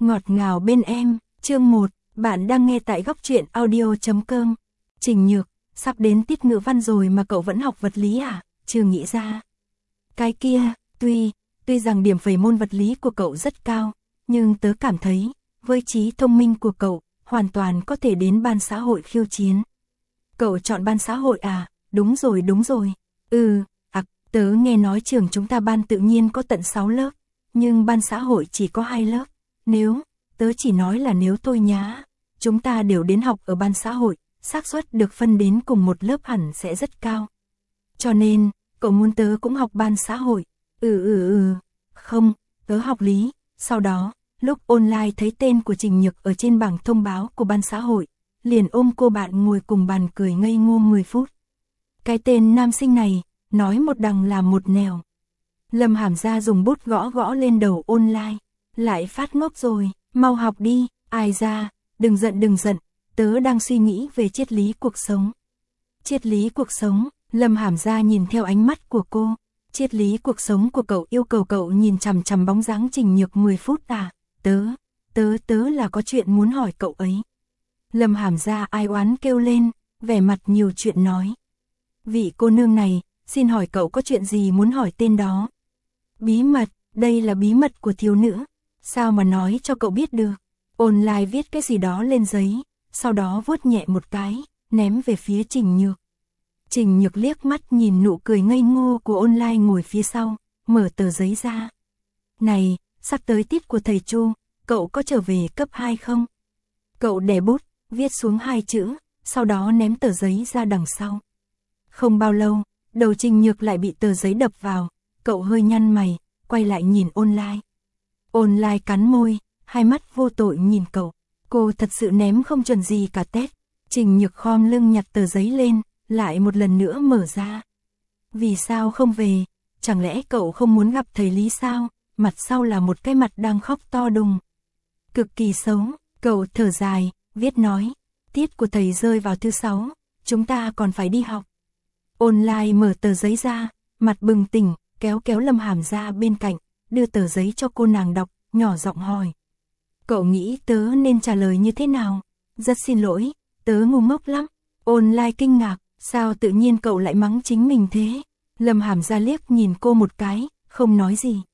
Ngọt ngào bên em, chương 1, bạn đang nghe tại góc truyện audio.com. Trình Nhược, sắp đến tiết ngữ văn rồi mà cậu vẫn học vật lý à? Chưa nghĩ ra. Cái kia, tuy rằng điểm phẩy môn vật lý của cậu rất cao, nhưng tớ cảm thấy, với trí thông minh của cậu, hoàn toàn có thể đến ban xã hội khiêu chiến. Cậu chọn ban xã hội à? Đúng rồi. Tớ nghe nói trường chúng ta ban tự nhiên có tận 6 lớp, nhưng ban xã hội chỉ có 2 lớp. Tớ chỉ nói là nếu thôi nhá, chúng ta đều đến học ở ban xã hội, xác suất được phân đến cùng một lớp hẳn sẽ rất cao. Cho nên, cậu muốn tớ cũng học ban xã hội? Không, tớ học lý. Sau đó, lúc online thấy tên của Trình Nhược ở trên bảng thông báo của ban xã hội, liền ôm cô bạn ngồi cùng bàn cười ngây ngô 10 phút. Cái tên nam sinh này, nói một đằng làm một nẻo. Lâm Hàm Gia dùng bút gõ lên đầu online. Lại phát ngốc rồi, mau học đi. Ai ra, đừng giận, tớ đang suy nghĩ về triết lý cuộc sống. Triết lý cuộc sống, Lâm Hàm Gia nhìn theo ánh mắt của cô. Triết lý cuộc sống của cậu yêu cầu cậu nhìn chằm chằm bóng dáng Trình Nhược 10 phút à? Tớ là có chuyện muốn hỏi cậu ấy. Lâm Hàm Gia ai oán kêu lên, vẻ mặt nhiều chuyện nói. Vị cô nương này, xin hỏi cậu có chuyện gì muốn hỏi tên đó? Bí mật, đây là bí mật của thiếu nữ. Sao mà nói cho cậu biết được? Online viết cái gì đó lên giấy, sau đó vuốt nhẹ một cái, ném về phía Trình Nhược. Trình Nhược liếc mắt nhìn nụ cười ngây ngô của online ngồi phía sau, mở tờ giấy ra. Này, sắp tới tiết của thầy Chu, cậu có trở về cấp 2 không? Cậu đè bút, viết xuống 2 chữ, sau đó ném tờ giấy ra đằng sau. Không bao lâu, đầu Trình Nhược lại bị tờ giấy đập vào, cậu hơi nhăn mày, quay lại nhìn online. Online cắn môi, hai mắt vô tội nhìn cậu. Cô thật sự ném không chuẩn gì cả tét. Trình Nhược khom lưng nhặt tờ giấy lên, lại một lần nữa mở ra. Vì sao không về? Chẳng lẽ cậu không muốn gặp thầy Lý sao? Mặt sau là một cái mặt đang khóc to đùng. Cực kỳ xấu, cậu thở dài, viết nói. Tiết của thầy rơi vào thứ 6, chúng ta còn phải đi học. Online mở tờ giấy ra, mặt bừng tỉnh, kéo Lâm Hàm Gia bên cạnh, đưa tờ giấy cho cô nàng đọc, nhỏ giọng hỏi. Cậu nghĩ tớ nên trả lời như thế nào? Rất xin lỗi, tớ ngu ngốc lắm. Online kinh ngạc, sao tự nhiên cậu lại mắng chính mình thế? Lâm Hàm Gia liếc nhìn cô một cái, không nói gì.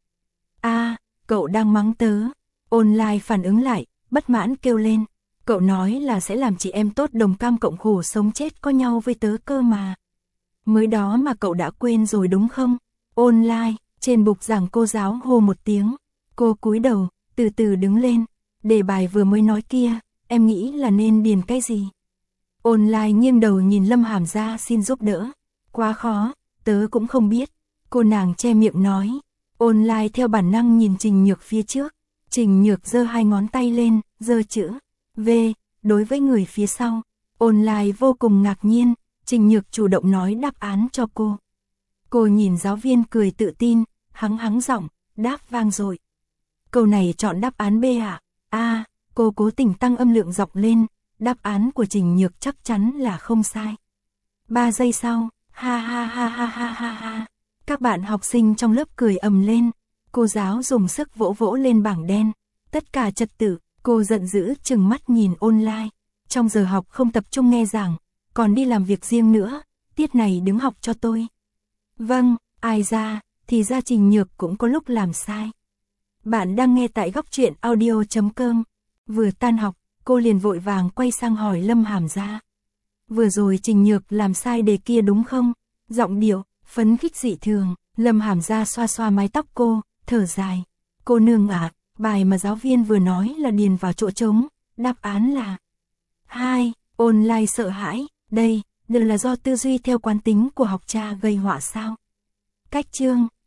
Cậu đang mắng tớ. Online phản ứng lại, bất mãn kêu lên. Cậu nói là sẽ làm chị em tốt đồng cam cộng khổ sống chết có nhau với tớ cơ mà. Mới đó mà cậu đã quên rồi đúng không? Online, trên bục giảng cô giáo hô một tiếng. Cô cúi đầu, từ từ đứng lên. Đề bài vừa mới nói kia, em nghĩ là nên điền cái gì? Online nghiêng đầu nhìn Lâm Hàm Gia xin giúp đỡ. Quá khó, tớ cũng không biết. Cô nàng che miệng nói. Online theo bản năng nhìn Trình Nhược phía trước. Trình Nhược giơ 2 ngón tay lên, giơ chữ V, đối với người phía sau. Online vô cùng ngạc nhiên, Trình Nhược chủ động nói đáp án cho cô. Cô nhìn giáo viên cười tự tin, hắng giọng, đáp vang rồi. Câu này chọn đáp án B ạ? Cô cố tình tăng âm lượng giọng lên, đáp án của Trình Nhược chắc chắn là không sai. 3 giây sau, ha. Các bạn học sinh trong lớp cười ầm lên, cô giáo dùng sức vỗ lên bảng đen, tất cả trật tự, cô giận dữ trừng mắt nhìn online. Trong giờ học không tập trung nghe giảng, còn đi làm việc riêng nữa, tiết này đứng học cho tôi. Vâng, ai ra, thì ra Trình Nhược cũng có lúc làm sai. Bạn đang nghe tại góc truyện audio.com. Vừa tan học, cô liền vội vàng quay sang hỏi Lâm Hàm Gia. Vừa rồi Trình Nhược làm sai đề kia đúng không? Giọng điệu, phấn khích dị thường, Lâm Hàm Gia xoa mái tóc cô, thở dài. Cô nương ạ, bài mà giáo viên vừa nói là điền vào chỗ trống, đáp án là 2. Online sợ hãi, đây là do tư duy theo quán tính của học trò gây họa sao? Cách chương